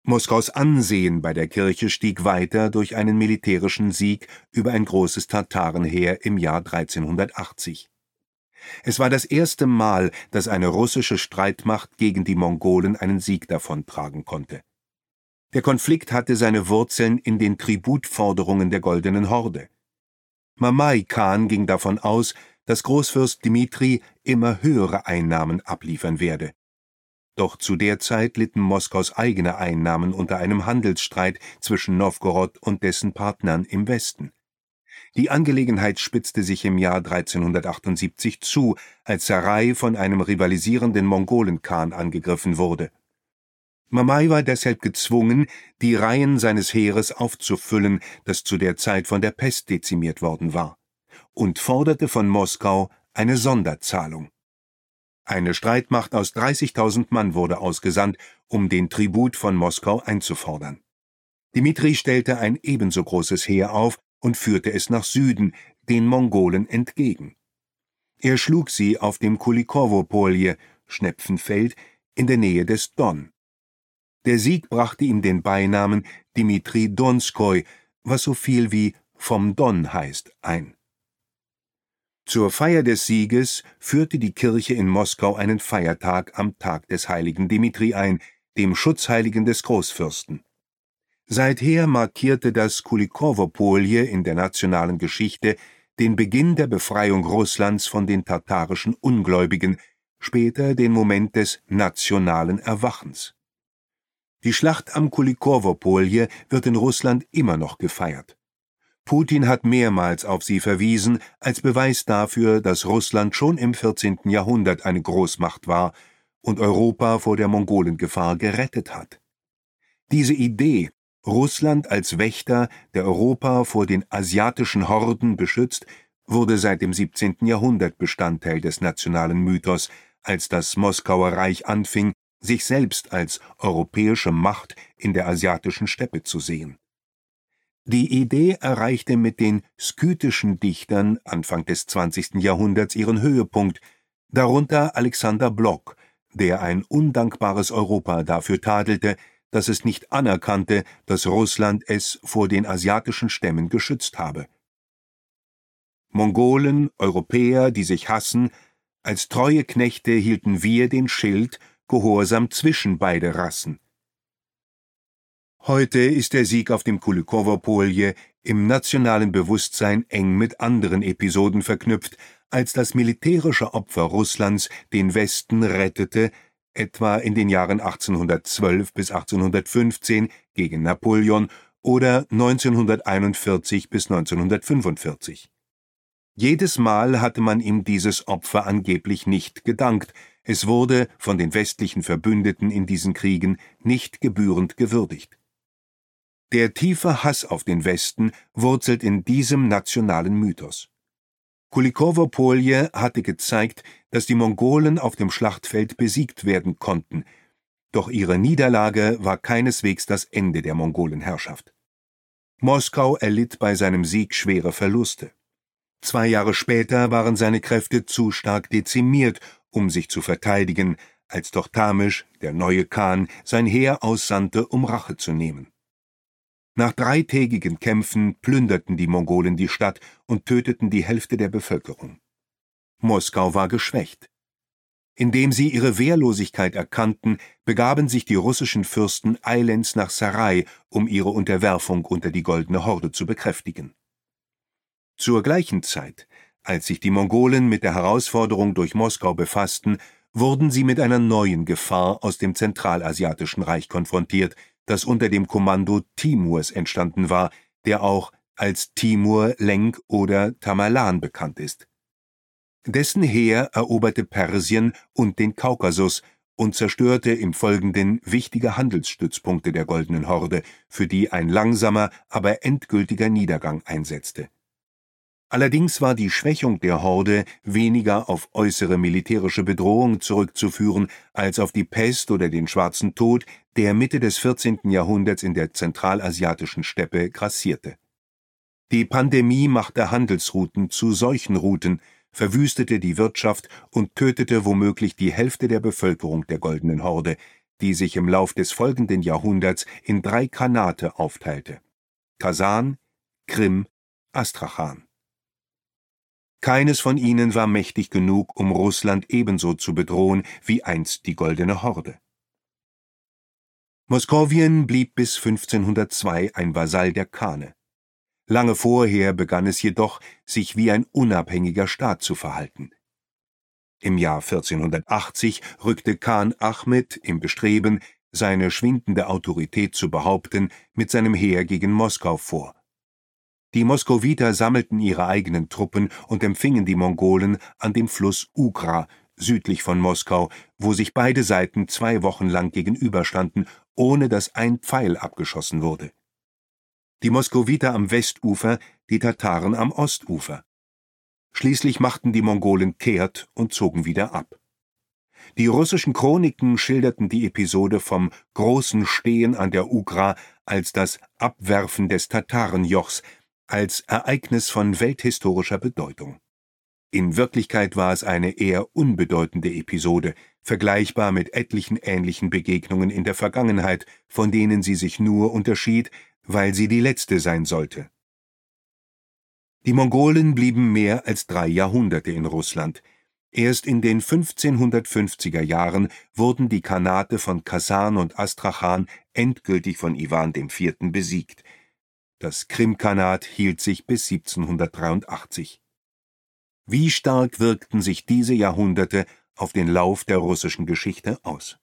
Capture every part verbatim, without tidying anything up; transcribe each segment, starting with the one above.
Moskaus Ansehen bei der Kirche stieg weiter durch einen militärischen Sieg über ein großes Tatarenheer im Jahr dreizehnhundertachtzig. Es war das erste Mal, dass eine russische Streitmacht gegen die Mongolen einen Sieg davontragen konnte. Der Konflikt hatte seine Wurzeln in den Tributforderungen der Goldenen Horde. Mamai Khan ging davon aus, dass Großfürst Dmitri immer höhere Einnahmen abliefern werde. Doch zu der Zeit litten Moskaus eigene Einnahmen unter einem Handelsstreit zwischen Nowgorod und dessen Partnern im Westen. Die Angelegenheit spitzte sich im Jahr dreizehnhundertachtundsiebzig zu, als Sarai von einem rivalisierenden Mongolenkhan angegriffen wurde. Mamai war deshalb gezwungen, die Reihen seines Heeres aufzufüllen, das zu der Zeit von der Pest dezimiert worden war, und forderte von Moskau eine Sonderzahlung. Eine Streitmacht aus dreißigtausend Mann wurde ausgesandt, um den Tribut von Moskau einzufordern. Dmitri stellte ein ebenso großes Heer auf und führte es nach Süden, den Mongolen entgegen. Er schlug sie auf dem Kulikowo-Polje, Schnepfenfeld, in der Nähe des Don. Der Sieg brachte ihm den Beinamen Dmitri Donskoi, was so viel wie vom Don heißt, ein. Zur Feier des Sieges führte die Kirche in Moskau einen Feiertag am Tag des heiligen Dmitri ein, dem Schutzheiligen des Großfürsten. Seither markierte das Kulikowo-Polje in der nationalen Geschichte den Beginn der Befreiung Russlands von den tatarischen Ungläubigen, später den Moment des nationalen Erwachens. Die Schlacht am Kulikowo-Polje wird in Russland immer noch gefeiert. Putin hat mehrmals auf sie verwiesen, als Beweis dafür, dass Russland schon im vierzehnten Jahrhundert eine Großmacht war und Europa vor der Mongolengefahr gerettet hat. Diese Idee, Russland als Wächter, der Europa vor den asiatischen Horden beschützt, wurde seit dem siebzehnten Jahrhundert Bestandteil des nationalen Mythos, als das Moskauer Reich anfing, sich selbst als europäische Macht in der asiatischen Steppe zu sehen. Die Idee erreichte mit den skythischen Dichtern Anfang des zwanzigsten Jahrhunderts ihren Höhepunkt, darunter Alexander Blok, der ein undankbares Europa dafür tadelte, dass es nicht anerkannte, dass Russland es vor den asiatischen Stämmen geschützt habe. Mongolen, Europäer, die sich hassen, als treue Knechte hielten wir den Schild gehorsam zwischen beide Rassen. Heute ist der Sieg auf dem Kulikowo-Polje im nationalen Bewusstsein eng mit anderen Episoden verknüpft, als das militärische Opfer Russlands den Westen rettete, etwa in den Jahren achtzehnhundertzwölf bis achtzehnhundertfünfzehn gegen Napoleon oder neunzehnhunderteinundvierzig bis neunzehnhundertfünfundvierzig. Jedes Mal hatte man ihm dieses Opfer angeblich nicht gedankt, es wurde von den westlichen Verbündeten in diesen Kriegen nicht gebührend gewürdigt. Der tiefe Hass auf den Westen wurzelt in diesem nationalen Mythos. Kulikowo-Polje hatte gezeigt, dass die Mongolen auf dem Schlachtfeld besiegt werden konnten, doch ihre Niederlage war keineswegs das Ende der Mongolenherrschaft. Moskau erlitt bei seinem Sieg schwere Verluste. Zwei Jahre später waren seine Kräfte zu stark dezimiert, um sich zu verteidigen, als Tochtamisch, der neue Khan, sein Heer aussandte, um Rache zu nehmen. Nach dreitägigen Kämpfen plünderten die Mongolen die Stadt und töteten die Hälfte der Bevölkerung. Moskau war geschwächt. Indem sie ihre Wehrlosigkeit erkannten, begaben sich die russischen Fürsten eilends nach Sarai, um ihre Unterwerfung unter die Goldene Horde zu bekräftigen. Zur gleichen Zeit, als sich die Mongolen mit der Herausforderung durch Moskau befassten, wurden sie mit einer neuen Gefahr aus dem Zentralasiatischen Reich konfrontiert, das unter dem Kommando Timurs entstanden war, der auch als Timur Lenk oder Tamerlan bekannt ist. Dessen Heer eroberte Persien und den Kaukasus und zerstörte im Folgenden wichtige Handelsstützpunkte der Goldenen Horde, für die ein langsamer, aber endgültiger Niedergang einsetzte. Allerdings war die Schwächung der Horde weniger auf äußere militärische Bedrohung zurückzuführen als auf die Pest oder den Schwarzen Tod, der Mitte des vierzehnten Jahrhunderts in der zentralasiatischen Steppe grassierte. Die Pandemie machte Handelsrouten zu Seuchenrouten, verwüstete die Wirtschaft und tötete womöglich die Hälfte der Bevölkerung der Goldenen Horde, die sich im Lauf des folgenden Jahrhunderts in drei Khanate aufteilte: Kasan, Krim, Astrachan. Keines von ihnen war mächtig genug, um Russland ebenso zu bedrohen wie einst die Goldene Horde. Moskowien blieb bis fünfzehnhundertzwei ein Vasall der Khane. Lange vorher begann es jedoch, sich wie ein unabhängiger Staat zu verhalten. Im Jahr vierzehnhundertachtzig rückte Khan Ahmed im Bestreben, seine schwindende Autorität zu behaupten, mit seinem Heer gegen Moskau vor. Die Moskowiter sammelten ihre eigenen Truppen und empfingen die Mongolen an dem Fluss Ugra, südlich von Moskau, wo sich beide Seiten zwei Wochen lang gegenüberstanden, ohne dass ein Pfeil abgeschossen wurde. Die Moskowiter am Westufer, die Tataren am Ostufer. Schließlich machten die Mongolen kehrt und zogen wieder ab. Die russischen Chroniken schilderten die Episode vom großen Stehen an der Ugra als das Abwerfen des Tatarenjochs, als Ereignis von welthistorischer Bedeutung. In Wirklichkeit war es eine eher unbedeutende Episode, vergleichbar mit etlichen ähnlichen Begegnungen in der Vergangenheit, von denen sie sich nur unterschied, weil sie die letzte sein sollte. Die Mongolen blieben mehr als drei Jahrhunderte in Russland. Erst in den fünfzehnhundertfünfziger Jahren wurden die Khanate von Kasan und Astrachan endgültig von Iwan der Vierte besiegt. Das Krimkhanat hielt sich bis siebzehnhundertdreiundachtzig. Wie stark wirkten sich diese Jahrhunderte auf den Lauf der russischen Geschichte aus?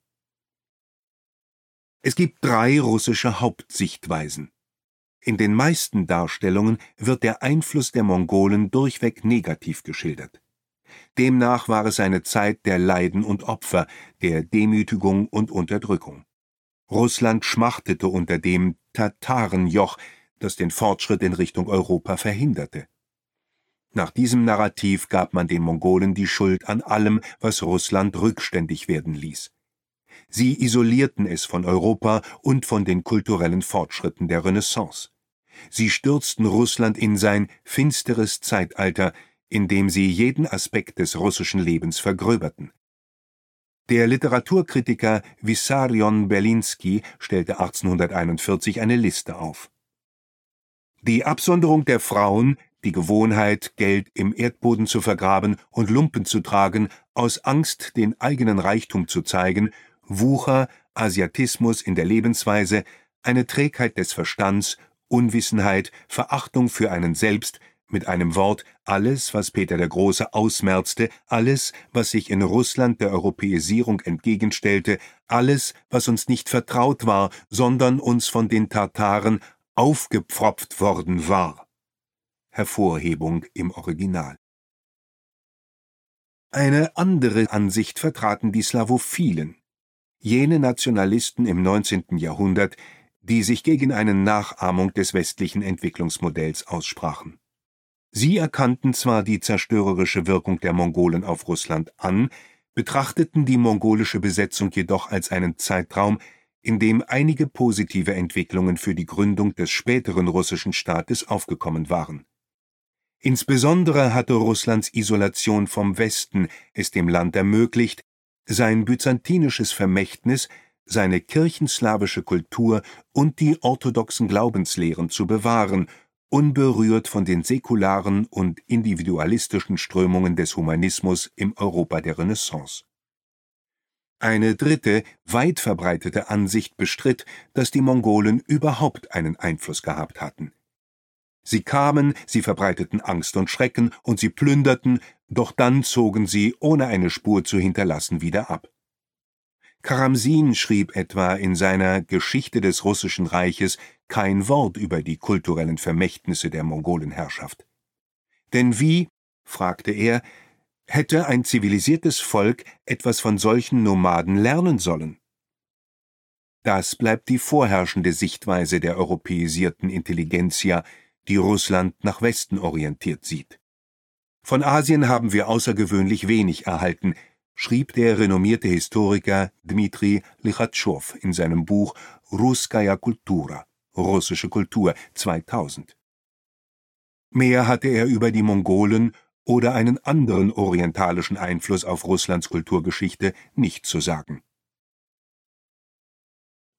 Es gibt drei russische Hauptsichtweisen. In den meisten Darstellungen wird der Einfluss der Mongolen durchweg negativ geschildert. Demnach war es eine Zeit der Leiden und Opfer, der Demütigung und Unterdrückung. Russland schmachtete unter dem Tatarenjoch, das den Fortschritt in Richtung Europa verhinderte. Nach diesem Narrativ gab man den Mongolen die Schuld an allem, was Russland rückständig werden ließ. Sie isolierten es von Europa und von den kulturellen Fortschritten der Renaissance. Sie stürzten Russland in sein finsteres Zeitalter, in dem sie jeden Aspekt des russischen Lebens vergröberten. Der Literaturkritiker Wissarion Berlinski stellte achtzehnhunderteinundvierzig eine Liste auf. Die Absonderung der Frauen, die Gewohnheit, Geld im Erdboden zu vergraben und Lumpen zu tragen, aus Angst, den eigenen Reichtum zu zeigen, Wucher, Asiatismus in der Lebensweise, eine Trägheit des Verstands, Unwissenheit, Verachtung für einen selbst, mit einem Wort alles, was Peter der Große ausmerzte, alles, was sich in Russland der Europäisierung entgegenstellte, alles, was uns nicht vertraut war, sondern uns von den Tataren aufgepfropft worden war. Hervorhebung im Original. Eine andere Ansicht vertraten die Slawophilen, jene Nationalisten im neunzehnten Jahrhundert, die sich gegen eine Nachahmung des westlichen Entwicklungsmodells aussprachen. Sie erkannten zwar die zerstörerische Wirkung der Mongolen auf Russland an, betrachteten die mongolische Besetzung jedoch als einen Zeitraum, in dem einige positive Entwicklungen für die Gründung des späteren russischen Staates aufgekommen waren. Insbesondere hatte Russlands Isolation vom Westen es dem Land ermöglicht, sein byzantinisches Vermächtnis, seine kirchenslawische Kultur und die orthodoxen Glaubenslehren zu bewahren, unberührt von den säkularen und individualistischen Strömungen des Humanismus im Europa der Renaissance. Eine dritte, weit verbreitete Ansicht bestritt, dass die Mongolen überhaupt einen Einfluss gehabt hatten. Sie kamen, sie verbreiteten Angst und Schrecken und sie plünderten, doch dann zogen sie, ohne eine Spur zu hinterlassen, wieder ab. Karamsin schrieb etwa in seiner Geschichte des Russischen Reiches kein Wort über die kulturellen Vermächtnisse der Mongolenherrschaft. Denn wie, fragte er, hätte ein zivilisiertes Volk etwas von solchen Nomaden lernen sollen? Das bleibt die vorherrschende Sichtweise der europäisierten Intelligenzia, die Russland nach Westen orientiert sieht. Von Asien haben wir außergewöhnlich wenig erhalten, schrieb der renommierte Historiker Dmitri Lichatschow in seinem Buch Russkaya Kultura, russische Kultur, zweitausend. Mehr hatte er über die Mongolen oder einen anderen orientalischen Einfluss auf Russlands Kulturgeschichte nicht zu sagen.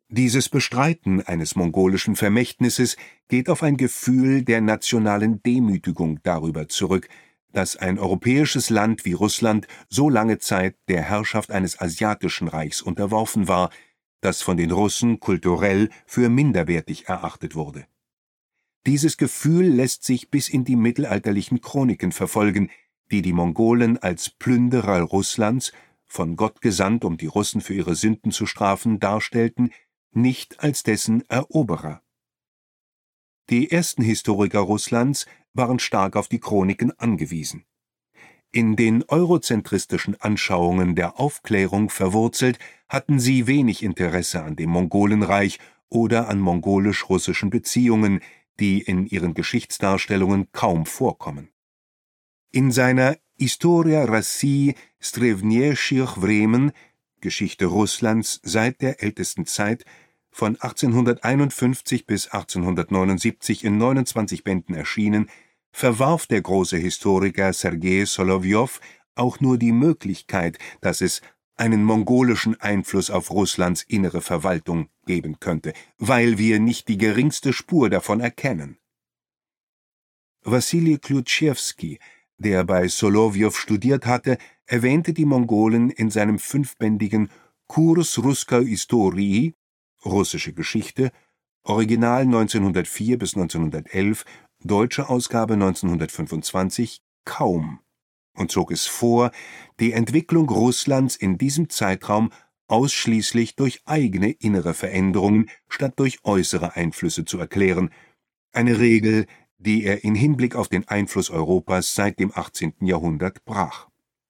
Dieses Bestreiten eines mongolischen Vermächtnisses geht auf ein Gefühl der nationalen Demütigung darüber zurück, dass ein europäisches Land wie Russland so lange Zeit der Herrschaft eines asiatischen Reichs unterworfen war, das von den Russen kulturell für minderwertig erachtet wurde. Dieses Gefühl lässt sich bis in die mittelalterlichen Chroniken verfolgen, die die Mongolen als Plünderer Russlands, von Gott gesandt, um die Russen für ihre Sünden zu strafen, darstellten, nicht als dessen Eroberer. Die ersten Historiker Russlands waren stark auf die Chroniken angewiesen. In den eurozentristischen Anschauungen der Aufklärung verwurzelt, hatten sie wenig Interesse an dem Mongolenreich oder an mongolisch-russischen Beziehungen, die in ihren Geschichtsdarstellungen kaum vorkommen. In seiner Historia России с древнейших времен, Geschichte Russlands seit der ältesten Zeit, von achtzehnhunderteinundfünfzig bis achtzehnhundertneunundsiebzig in neunundzwanzig Bänden erschienen, verwarf der große Historiker Sergei Solowjow auch nur die Möglichkeit, dass es einen mongolischen Einfluss auf Russlands innere Verwaltung geben könnte, weil wir nicht die geringste Spur davon erkennen. Wassili Klyuchevsky, der bei Solowjow studiert hatte, erwähnte die Mongolen in seinem fünfbändigen Kurs Russkoj Istorii, russische Geschichte, Original neunzehnhundertvier bis neunzehnhundertelf, deutsche Ausgabe neunzehnhundertfünfundzwanzig, kaum und zog es vor, die Entwicklung Russlands in diesem Zeitraum ausschließlich durch eigene innere Veränderungen statt durch äußere Einflüsse zu erklären, eine Regel, die er in Hinblick auf den Einfluss Europas seit dem achtzehnten Jahrhundert brach.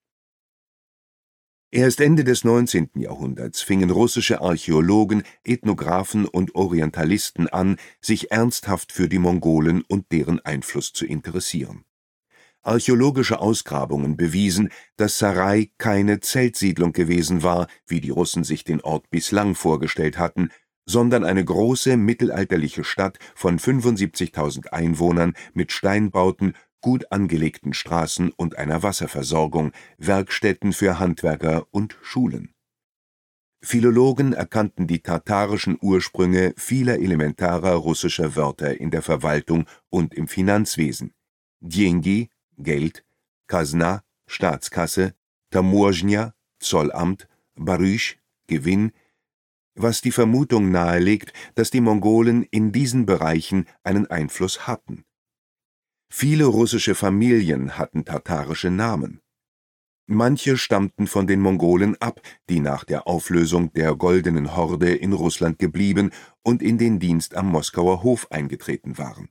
Erst Ende des neunzehnten Jahrhunderts fingen russische Archäologen, Ethnographen und Orientalisten an, sich ernsthaft für die Mongolen und deren Einfluss zu interessieren. Archäologische Ausgrabungen bewiesen, dass Sarai keine Zeltsiedlung gewesen war, wie die Russen sich den Ort bislang vorgestellt hatten, sondern eine große mittelalterliche Stadt von fünfundsiebzigtausend Einwohnern mit Steinbauten, gut angelegten Straßen und einer Wasserversorgung, Werkstätten für Handwerker und Schulen. Philologen erkannten die tatarischen Ursprünge vieler elementarer russischer Wörter in der Verwaltung und im Finanzwesen: Деньги, Geld, Kasna, Staatskasse, Tamorzhnya, Zollamt, Barysch, Gewinn, was die Vermutung nahelegt, dass die Mongolen in diesen Bereichen einen Einfluss hatten. Viele russische Familien hatten tatarische Namen. Manche stammten von den Mongolen ab, die nach der Auflösung der Goldenen Horde in Russland geblieben und in den Dienst am Moskauer Hof eingetreten waren.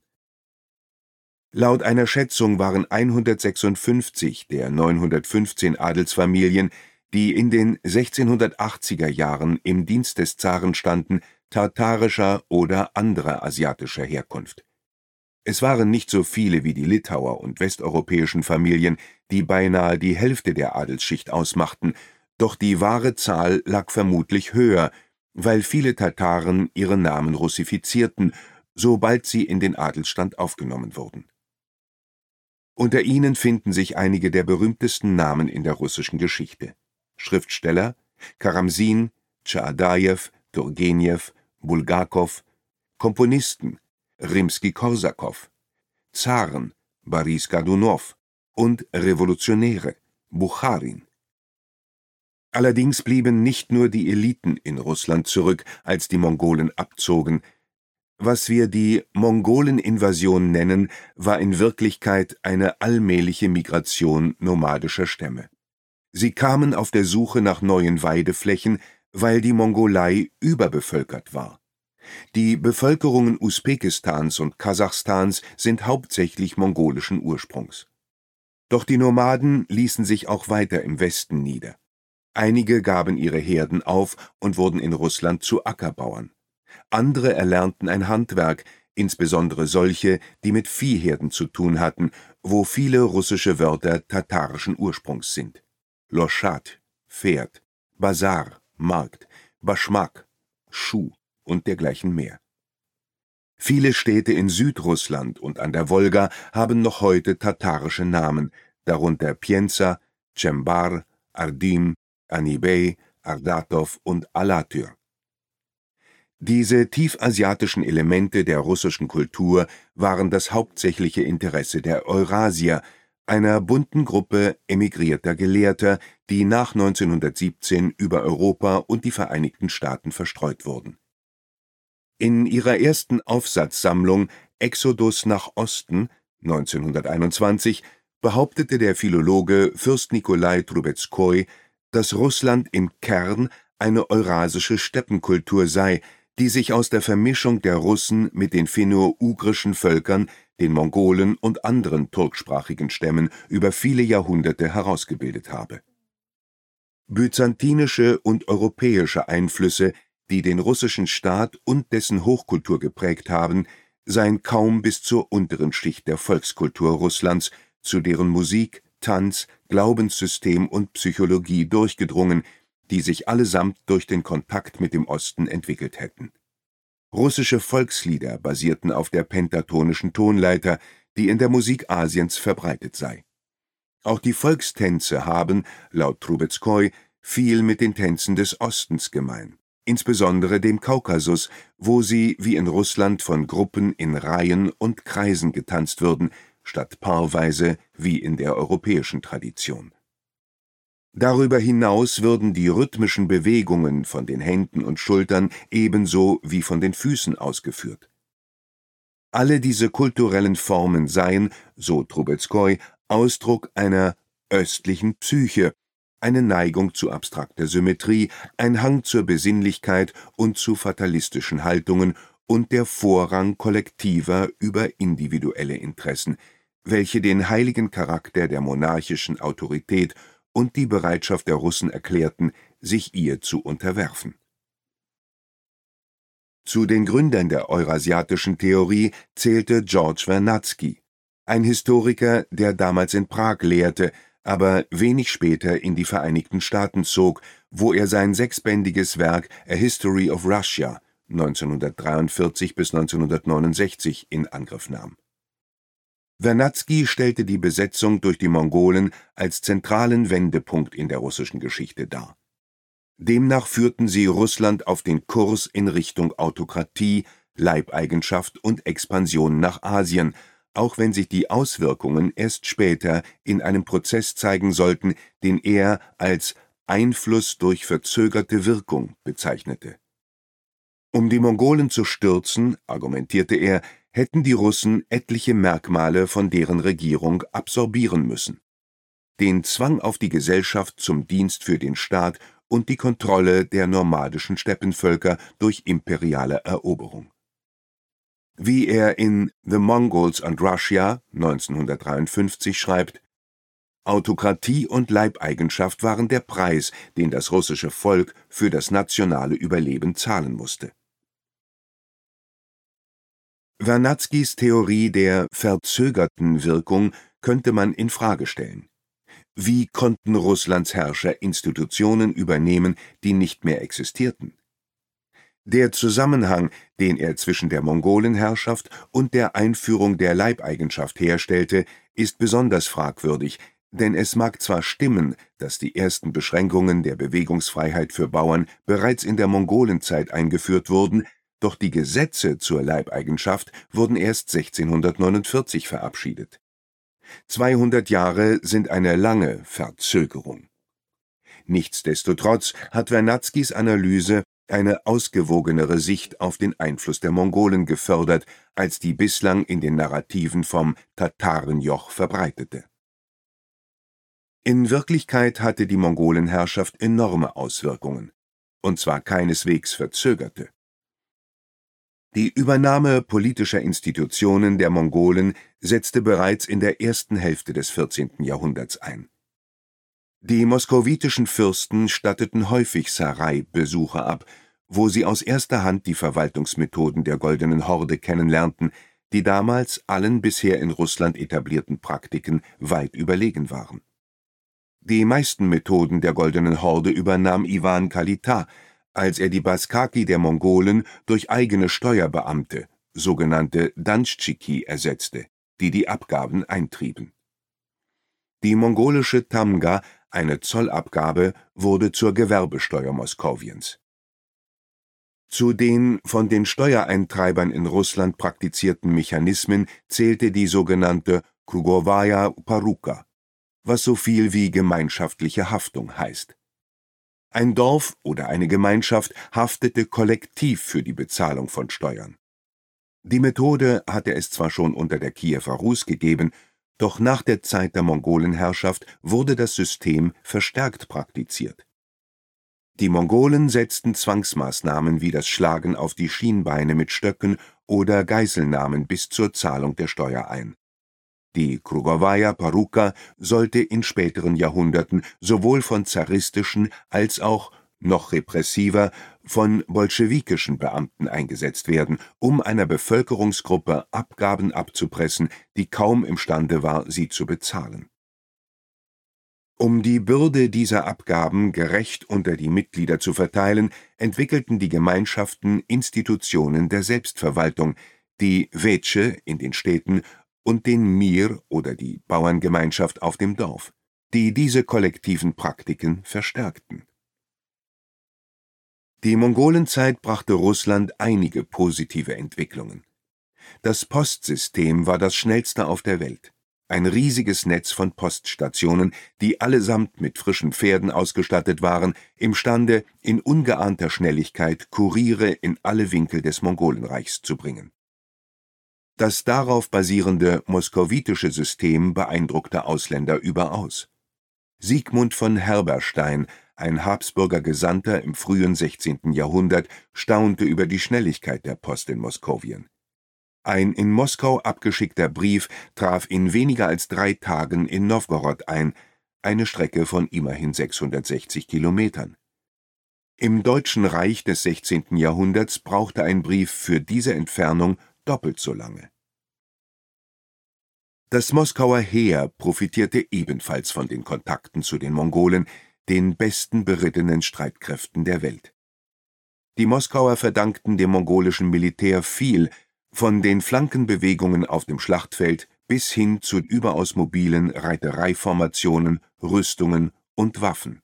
Laut einer Schätzung waren hundertsechsundfünfzig der neunhundertfünfzehn Adelsfamilien, die in den sechzehnhundertachtziger Jahren im Dienst des Zaren standen, tatarischer oder anderer asiatischer Herkunft. Es waren nicht so viele wie die Litauer und westeuropäischen Familien, die beinahe die Hälfte der Adelsschicht ausmachten, doch die wahre Zahl lag vermutlich höher, weil viele Tataren ihre Namen russifizierten, sobald sie in den Adelsstand aufgenommen wurden. Unter ihnen finden sich einige der berühmtesten Namen in der russischen Geschichte: Schriftsteller Karamsin, Tschadajew, Turgenew, Bulgakow, Komponisten Rimski-Korsakow, Zaren Boris Godunow und Revolutionäre Bucharin. Allerdings blieben nicht nur die Eliten in Russland zurück, als die Mongolen abzogen. Was wir die Mongolen-Invasion nennen, war in Wirklichkeit eine allmähliche Migration nomadischer Stämme. Sie kamen auf der Suche nach neuen Weideflächen, weil die Mongolei überbevölkert war. Die Bevölkerungen Usbekistans und Kasachstans sind hauptsächlich mongolischen Ursprungs. Doch die Nomaden ließen sich auch weiter im Westen nieder. Einige gaben ihre Herden auf und wurden in Russland zu Ackerbauern. Andere erlernten ein Handwerk, insbesondere solche, die mit Viehherden zu tun hatten, wo viele russische Wörter tatarischen Ursprungs sind: Loschad, Pferd, Basar, Markt, Baschmak, Schuh und dergleichen mehr. Viele Städte in Südrussland und an der Wolga haben noch heute tatarische Namen, darunter Pienza, Chembar, Ardim, Anibey, Ardatow und Alatyr. Diese tiefasiatischen Elemente der russischen Kultur waren das hauptsächliche Interesse der Eurasier, einer bunten Gruppe emigrierter Gelehrter, die nach neunzehnhundertsiebzehn über Europa und die Vereinigten Staaten verstreut wurden. In ihrer ersten Aufsatzsammlung Exodus nach Osten neunzehnhunderteinundzwanzig behauptete der Philologe Fürst Nikolai Trubezkoi, dass Russland im Kern eine eurasische Steppenkultur sei, die sich aus der Vermischung der Russen mit den finno-ugrischen Völkern, den Mongolen und anderen turksprachigen Stämmen über viele Jahrhunderte herausgebildet habe. Byzantinische und europäische Einflüsse, die den russischen Staat und dessen Hochkultur geprägt haben, seien kaum bis zur unteren Schicht der Volkskultur Russlands, zu deren Musik, Tanz, Glaubenssystem und Psychologie durchgedrungen, die sich allesamt durch den Kontakt mit dem Osten entwickelt hätten. Russische Volkslieder basierten auf der pentatonischen Tonleiter, die in der Musik Asiens verbreitet sei. Auch die Volkstänze haben, laut Trubezkoi, viel mit den Tänzen des Ostens gemein, insbesondere dem Kaukasus, wo sie wie in Russland von Gruppen in Reihen und Kreisen getanzt würden, statt paarweise wie in der europäischen Tradition. Darüber hinaus würden die rhythmischen Bewegungen von den Händen und Schultern ebenso wie von den Füßen ausgeführt. Alle diese kulturellen Formen seien, so Trubezkoi, Ausdruck einer östlichen Psyche, eine Neigung zu abstrakter Symmetrie, ein Hang zur Besinnlichkeit und zu fatalistischen Haltungen und der Vorrang kollektiver über individuelle Interessen, welche den heiligen Charakter der monarchischen Autorität und die Bereitschaft der Russen erklärten, sich ihr zu unterwerfen. Zu den Gründern der eurasiatischen Theorie zählte George Vernadsky, ein Historiker, der damals in Prag lehrte, aber wenig später in die Vereinigten Staaten zog, wo er sein sechsbändiges Werk A History of Russia neunzehnhundertdreiundvierzig bis neunzehnhundertneunundsechzig in Angriff nahm. Vernadsky stellte die Besetzung durch die Mongolen als zentralen Wendepunkt in der russischen Geschichte dar. Demnach führten sie Russland auf den Kurs in Richtung Autokratie, Leibeigenschaft und Expansion nach Asien, auch wenn sich die Auswirkungen erst später in einem Prozess zeigen sollten, den er als Einfluss durch verzögerte Wirkung bezeichnete. Um die Mongolen zu stürzen, argumentierte er, hätten die Russen etliche Merkmale von deren Regierung absorbieren müssen: den Zwang auf die Gesellschaft zum Dienst für den Staat und die Kontrolle der nomadischen Steppenvölker durch imperiale Eroberung. Wie er in The Mongols and Russia neunzehnhundertdreiundfünfzig schreibt: Autokratie und Leibeigenschaft waren der Preis, den das russische Volk für das nationale Überleben zahlen musste. Vernadskys Theorie der verzögerten Wirkung könnte man in Frage stellen. Wie konnten Russlands Herrscher Institutionen übernehmen, die nicht mehr existierten? Der Zusammenhang, den er zwischen der Mongolenherrschaft und der Einführung der Leibeigenschaft herstellte, ist besonders fragwürdig, denn es mag zwar stimmen, dass die ersten Beschränkungen der Bewegungsfreiheit für Bauern bereits in der Mongolenzeit eingeführt wurden, doch die Gesetze zur Leibeigenschaft wurden erst sechzehnhundertneunundvierzig verabschiedet. zweihundert Jahre sind eine lange Verzögerung. Nichtsdestotrotz hat Vernadskys Analyse eine ausgewogenere Sicht auf den Einfluss der Mongolen gefördert, als die bislang in den Narrativen vom Tatarenjoch verbreitete. In Wirklichkeit hatte die Mongolenherrschaft enorme Auswirkungen, und zwar keineswegs verzögerte. Die Übernahme politischer Institutionen der Mongolen setzte bereits in der ersten Hälfte des vierzehnten Jahrhunderts ein. Die moskowitischen Fürsten statteten häufig Sarai-Besuche ab, wo sie aus erster Hand die Verwaltungsmethoden der Goldenen Horde kennenlernten, die damals allen bisher in Russland etablierten Praktiken weit überlegen waren. Die meisten Methoden der Goldenen Horde übernahm Iwan Kalita, als er die Baskaki der Mongolen durch eigene Steuerbeamte, sogenannte Danschiki, ersetzte, die die Abgaben eintrieben. Die mongolische Tamga, eine Zollabgabe, wurde zur Gewerbesteuer Moskowiens. Zu den von den Steuereintreibern in Russland praktizierten Mechanismen zählte die sogenannte Krugovaya Poruka, was so viel wie gemeinschaftliche Haftung heißt. Ein Dorf oder eine Gemeinschaft haftete kollektiv für die Bezahlung von Steuern. Die Methode hatte es zwar schon unter der Kiewer Rus gegeben, doch nach der Zeit der Mongolenherrschaft wurde das System verstärkt praktiziert. Die Mongolen setzten Zwangsmaßnahmen wie das Schlagen auf die Schienbeine mit Stöcken oder Geiselnahmen bis zur Zahlung der Steuer ein. Die Krugovaya Poruka sollte in späteren Jahrhunderten sowohl von zaristischen als auch, noch repressiver, von bolschewikischen Beamten eingesetzt werden, um einer Bevölkerungsgruppe Abgaben abzupressen, die kaum imstande war, sie zu bezahlen. Um die Bürde dieser Abgaben gerecht unter die Mitglieder zu verteilen, entwickelten die Gemeinschaften Institutionen der Selbstverwaltung, die Veche in den Städten und den Mir oder die Bauerngemeinschaft auf dem Dorf, die diese kollektiven Praktiken verstärkten. Die Mongolenzeit brachte Russland einige positive Entwicklungen. Das Postsystem war das schnellste auf der Welt. Ein riesiges Netz von Poststationen, die allesamt mit frischen Pferden ausgestattet waren, imstande, in ungeahnter Schnelligkeit Kuriere in alle Winkel des Mongolenreichs zu bringen. Das darauf basierende moskowitische System beeindruckte Ausländer überaus. Sigmund von Herberstein, ein Habsburger Gesandter im frühen sechzehnten Jahrhundert, staunte über die Schnelligkeit der Post in Moskowien. Ein in Moskau abgeschickter Brief traf in weniger als drei Tagen in Nowgorod ein, eine Strecke von immerhin sechshundertsechzig Kilometern. Im Deutschen Reich des sechzehnten Jahrhunderts brauchte ein Brief für diese Entfernung doppelt so lange. Das Moskauer Heer profitierte ebenfalls von den Kontakten zu den Mongolen, den besten berittenen Streitkräften der Welt. Die Moskauer verdankten dem mongolischen Militär viel, von den Flankenbewegungen auf dem Schlachtfeld bis hin zu überaus mobilen Reitereiformationen, Rüstungen und Waffen.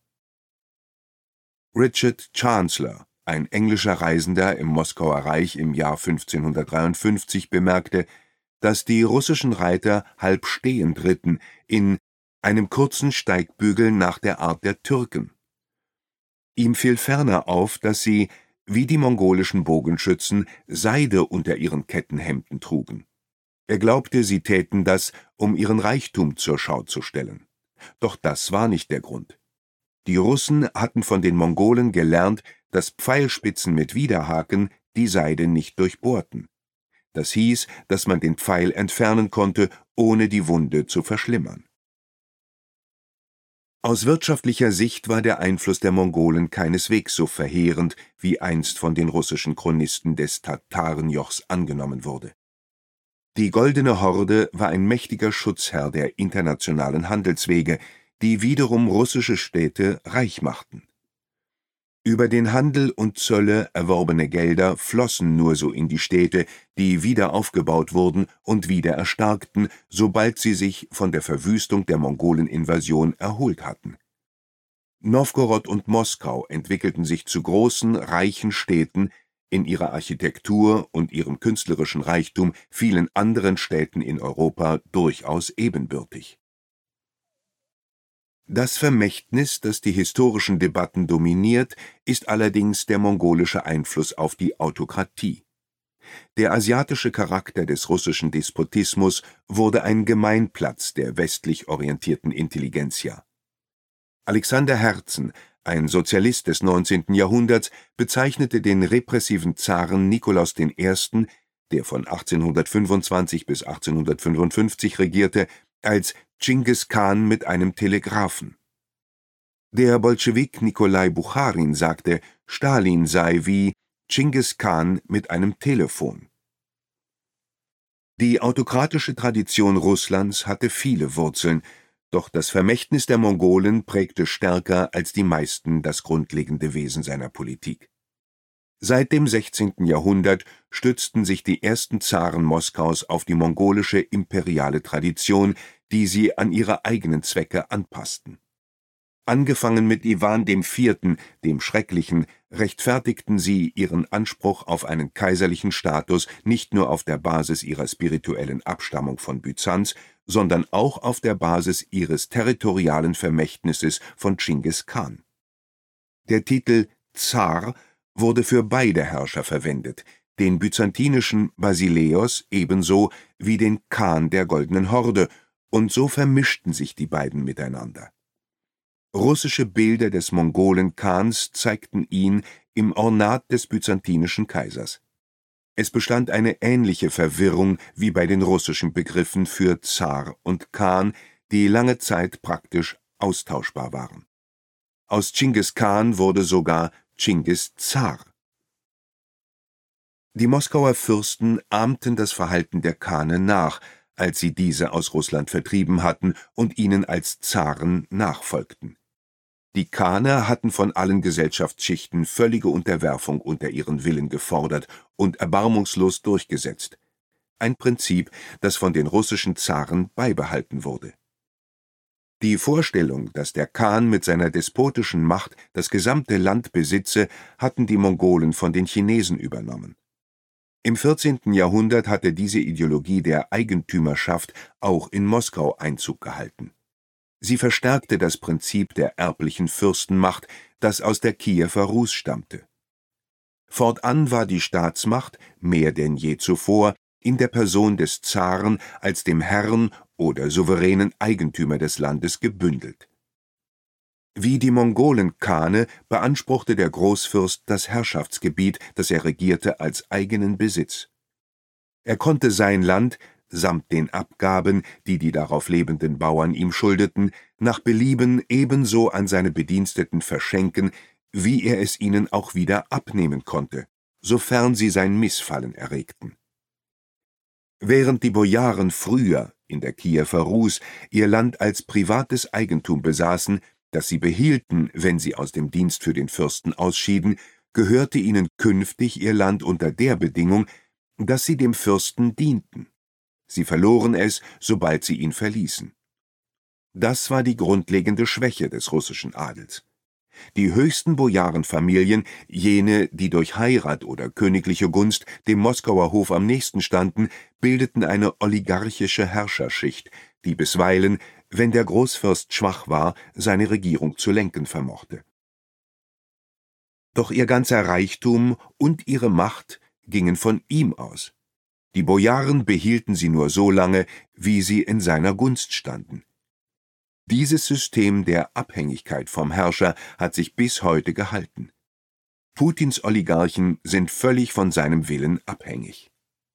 Richard Chancellor, ein englischer Reisender im Moskauer Reich im Jahr fünfzehnhundertdreiundfünfzig, bemerkte, dass die russischen Reiter halb stehend ritten, in einem kurzen Steigbügel nach der Art der Türken. Ihm fiel ferner auf, dass sie, wie die mongolischen Bogenschützen, Seide unter ihren Kettenhemden trugen. Er glaubte, sie täten das, um ihren Reichtum zur Schau zu stellen. Doch das war nicht der Grund. Die Russen hatten von den Mongolen gelernt, dass Pfeilspitzen mit Widerhaken die Seide nicht durchbohrten. Das hieß, dass man den Pfeil entfernen konnte, ohne die Wunde zu verschlimmern. Aus wirtschaftlicher Sicht war der Einfluss der Mongolen keineswegs so verheerend, wie einst von den russischen Chronisten des Tatarenjochs angenommen wurde. Die Goldene Horde war ein mächtiger Schutzherr der internationalen Handelswege, die wiederum russische Städte reich machten. Über den Handel und Zölle erworbene Gelder flossen nur so in die Städte, die wieder aufgebaut wurden und wieder erstarkten, sobald sie sich von der Verwüstung der Mongoleninvasion erholt hatten. Nowgorod und Moskau entwickelten sich zu großen, reichen Städten, in ihrer Architektur und ihrem künstlerischen Reichtum vielen anderen Städten in Europa durchaus ebenbürtig. Das Vermächtnis, das die historischen Debatten dominiert, ist allerdings der mongolische Einfluss auf die Autokratie. Der asiatische Charakter des russischen Despotismus wurde ein Gemeinplatz der westlich orientierten Intelligenzia. Alexander Herzen, ein Sozialist des neunzehnten Jahrhunderts, bezeichnete den repressiven Zaren Nikolaus der Erste., der von achtzehnhundertfünfundzwanzig bis achtzehnhundertfünfundfünfzig regierte, als Dschingis Khan mit einem Telegraphen. Der Bolschewik Nikolai Bucharin sagte, Stalin sei wie Dschingis Khan mit einem Telefon. Die autokratische Tradition Russlands hatte viele Wurzeln, doch das Vermächtnis der Mongolen prägte stärker als die meisten das grundlegende Wesen seiner Politik. Seit dem sechzehnten Jahrhundert stützten sich die ersten Zaren Moskaus auf die mongolische imperiale Tradition, die sie an ihre eigenen Zwecke anpassten. Angefangen mit Iwan dem Vierten., dem Schrecklichen, rechtfertigten sie ihren Anspruch auf einen kaiserlichen Status nicht nur auf der Basis ihrer spirituellen Abstammung von Byzanz, sondern auch auf der Basis ihres territorialen Vermächtnisses von Dschingis Khan. Der Titel Zar wurde für beide Herrscher verwendet, den byzantinischen Basileos ebenso wie den Khan der Goldenen Horde, und so vermischten sich die beiden miteinander. Russische Bilder des Mongolen-Khans zeigten ihn im Ornat des byzantinischen Kaisers. Es bestand eine ähnliche Verwirrung wie bei den russischen Begriffen für Zar und Khan, die lange Zeit praktisch austauschbar waren. Aus Dschingis Khan wurde sogar Dschingis Zar. Die Moskauer Fürsten ahmten das Verhalten der Khane nach, als sie diese aus Russland vertrieben hatten und ihnen als Zaren nachfolgten. Die Khane hatten von allen Gesellschaftsschichten völlige Unterwerfung unter ihren Willen gefordert und erbarmungslos durchgesetzt. Ein Prinzip, das von den russischen Zaren beibehalten wurde. Die Vorstellung, dass der Khan mit seiner despotischen Macht das gesamte Land besitze, hatten die Mongolen von den Chinesen übernommen. Im vierzehnten. Jahrhundert hatte diese Ideologie der Eigentümerschaft auch in Moskau Einzug gehalten. Sie verstärkte das Prinzip der erblichen Fürstenmacht, das aus der Kiewer Rus stammte. Fortan war die Staatsmacht, mehr denn je zuvor, in der Person des Zaren als dem Herrn oder souveränen Eigentümer des Landes gebündelt. Wie die Mongolen-Khane beanspruchte der Großfürst das Herrschaftsgebiet, das er regierte, als eigenen Besitz. Er konnte sein Land samt den Abgaben, die die darauf lebenden Bauern ihm schuldeten, nach Belieben ebenso an seine Bediensteten verschenken, wie er es ihnen auch wieder abnehmen konnte, sofern sie sein Missfallen erregten. Während die Bojaren früher in der Kiewer Rus ihr Land als privates Eigentum besaßen, das sie behielten, wenn sie aus dem Dienst für den Fürsten ausschieden, gehörte ihnen künftig ihr Land unter der Bedingung, dass sie dem Fürsten dienten. Sie verloren es, sobald sie ihn verließen. Das war die grundlegende Schwäche des russischen Adels. Die höchsten Bojarenfamilien, jene, die durch Heirat oder königliche Gunst dem Moskauer Hof am nächsten standen, bildeten eine oligarchische Herrscherschicht, die bisweilen, wenn der Großfürst schwach war, seine Regierung zu lenken vermochte. Doch ihr ganzer Reichtum und ihre Macht gingen von ihm aus. Die Bojaren behielten sie nur so lange, wie sie in seiner Gunst standen. Dieses System der Abhängigkeit vom Herrscher hat sich bis heute gehalten. Putins Oligarchen sind völlig von seinem Willen abhängig.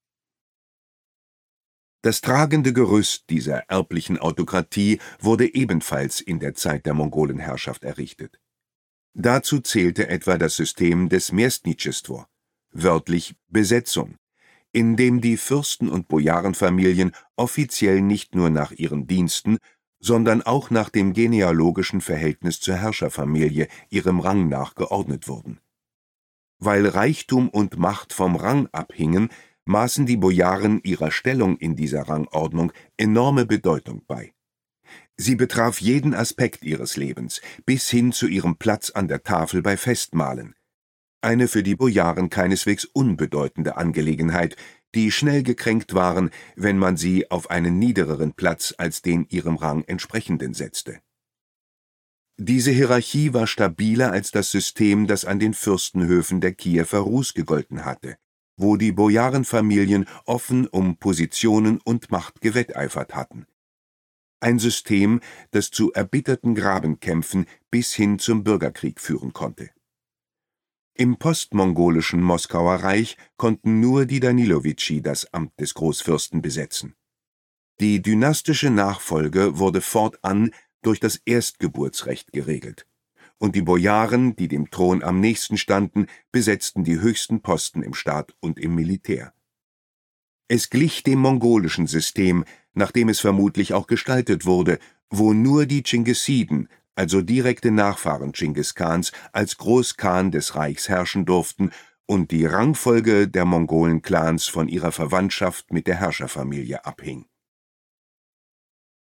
Das tragende Gerüst dieser erblichen Autokratie wurde ebenfalls in der Zeit der Mongolenherrschaft errichtet. Dazu zählte etwa das System des Miestnichtschestvo, wörtlich Besetzung, in dem die Fürsten- und Bojarenfamilien offiziell nicht nur nach ihren Diensten, sondern auch nach dem genealogischen Verhältnis zur Herrscherfamilie, ihrem Rang nach geordnet wurden. Weil Reichtum und Macht vom Rang abhingen, maßen die Bojaren ihrer Stellung in dieser Rangordnung enorme Bedeutung bei. Sie betraf jeden Aspekt ihres Lebens, bis hin zu ihrem Platz an der Tafel bei Festmahlen. Eine für die Bojaren keineswegs unbedeutende Angelegenheit, die schnell gekränkt waren, wenn man sie auf einen niedereren Platz als den ihrem Rang entsprechenden setzte. Diese Hierarchie war stabiler als das System, das an den Fürstenhöfen der Kiewer Rus gegolten hatte, wo die Bojarenfamilien offen um Positionen und Macht gewetteifert hatten. Ein System, das zu erbitterten Grabenkämpfen bis hin zum Bürgerkrieg führen konnte. Im postmongolischen Moskauer Reich konnten nur die Danilowitschi das Amt des Großfürsten besetzen. Die dynastische Nachfolge wurde fortan durch das Erstgeburtsrecht geregelt, und die Bojaren, die dem Thron am nächsten standen, besetzten die höchsten Posten im Staat und im Militär. Es glich dem mongolischen System, nachdem es vermutlich auch gestaltet wurde, wo nur die Dschingisiden, also direkte Nachfahren Dschingis Khans, als Großkhan des Reichs herrschen durften und die Rangfolge der Mongolen-Clans von ihrer Verwandtschaft mit der Herrscherfamilie abhing.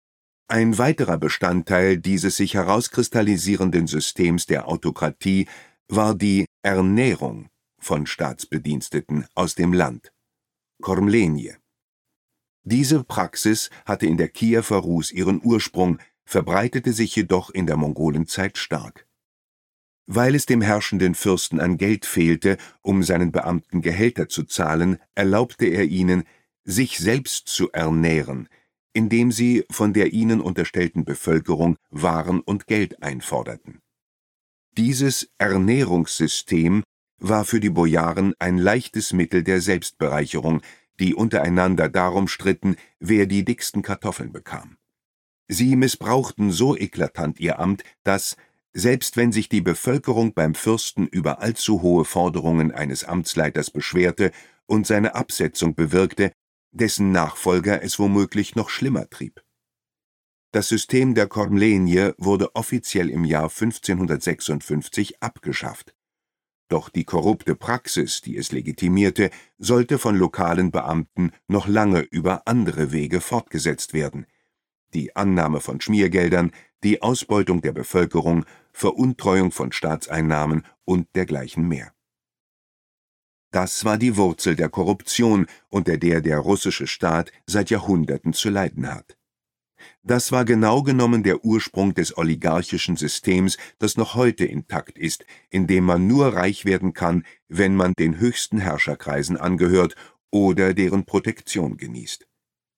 Ein weiterer Bestandteil dieses sich herauskristallisierenden Systems der Autokratie war die Ernährung von Staatsbediensteten aus dem Land, Kormlenie. Diese Praxis hatte in der Kiewer Rus ihren Ursprung, verbreitete sich jedoch in der Mongolenzeit stark. Weil es dem herrschenden Fürsten an Geld fehlte, um seinen Beamten Gehälter zu zahlen, erlaubte er ihnen, sich selbst zu ernähren, indem sie von der ihnen unterstellten Bevölkerung Waren und Geld einforderten. Dieses Ernährungssystem war für die Bojaren ein leichtes Mittel der Selbstbereicherung, die untereinander darum stritten, wer die dicksten Kartoffeln bekam. Sie missbrauchten so eklatant ihr Amt, dass, selbst wenn sich die Bevölkerung beim Fürsten über allzu hohe Forderungen eines Amtsleiters beschwerte und seine Absetzung bewirkte, dessen Nachfolger es womöglich noch schlimmer trieb. Das System der Kormlenie wurde offiziell im Jahr fünfzehnhundertsechsundfünfzig abgeschafft. Doch die korrupte Praxis, die es legitimierte, sollte von lokalen Beamten noch lange über andere Wege fortgesetzt werden. Die Annahme von Schmiergeldern, die Ausbeutung der Bevölkerung, Veruntreuung von Staatseinnahmen und dergleichen mehr. Das war die Wurzel der Korruption, unter der der russische Staat seit Jahrhunderten zu leiden hat. Das war genau genommen der Ursprung des oligarchischen Systems, das noch heute intakt ist, in dem man nur reich werden kann, wenn man den höchsten Herrscherkreisen angehört oder deren Protektion genießt.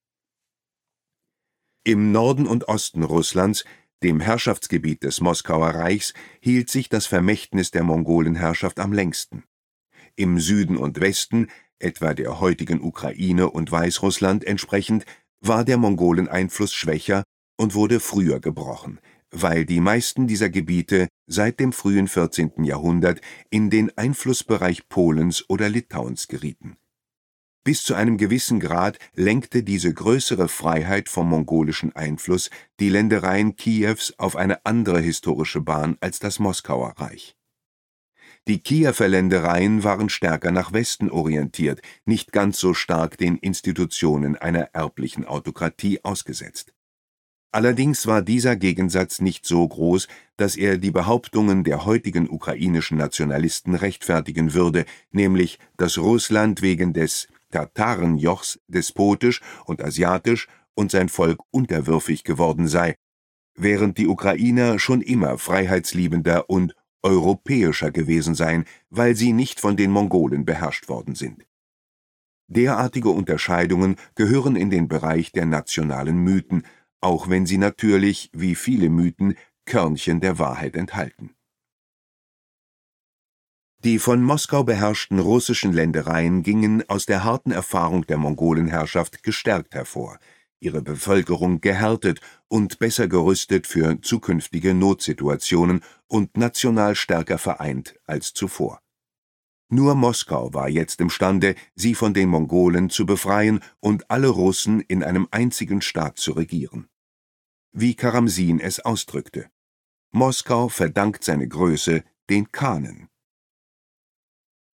Im Norden und Osten Russlands, dem Herrschaftsgebiet des Moskauer Reichs, hielt sich das Vermächtnis der Mongolenherrschaft am längsten. Im Süden und Westen, etwa der heutigen Ukraine und Weißrussland entsprechend, war der Mongoleneinfluss schwächer und wurde früher gebrochen, weil die meisten dieser Gebiete seit dem frühen vierzehnten Jahrhundert in den Einflussbereich Polens oder Litauens gerieten. Bis zu einem gewissen Grad lenkte diese größere Freiheit vom mongolischen Einfluss die Ländereien Kiews auf eine andere historische Bahn als das Moskauer Reich. Die Kiewer Ländereien waren stärker nach Westen orientiert, nicht ganz so stark den Institutionen einer erblichen Autokratie ausgesetzt. Allerdings war dieser Gegensatz nicht so groß, dass er die Behauptungen der heutigen ukrainischen Nationalisten rechtfertigen würde, nämlich, dass Russland wegen des Tatarenjochs despotisch und asiatisch und sein Volk unterwürfig geworden sei, während die Ukrainer schon immer freiheitsliebender und europäischer gewesen seien, weil sie nicht von den Mongolen beherrscht worden sind. Derartige Unterscheidungen gehören in den Bereich der nationalen Mythen, auch wenn sie natürlich, wie viele Mythen, Körnchen der Wahrheit enthalten. Die von Moskau beherrschten russischen Ländereien gingen aus der harten Erfahrung der Mongolenherrschaft gestärkt hervor, ihre Bevölkerung gehärtet und besser gerüstet für zukünftige Notsituationen und national stärker vereint als zuvor. Nur Moskau war jetzt imstande, sie von den Mongolen zu befreien und alle Russen in einem einzigen Staat zu regieren. Wie Karamsin es ausdrückte: Moskau verdankt seine Größe den Kanen.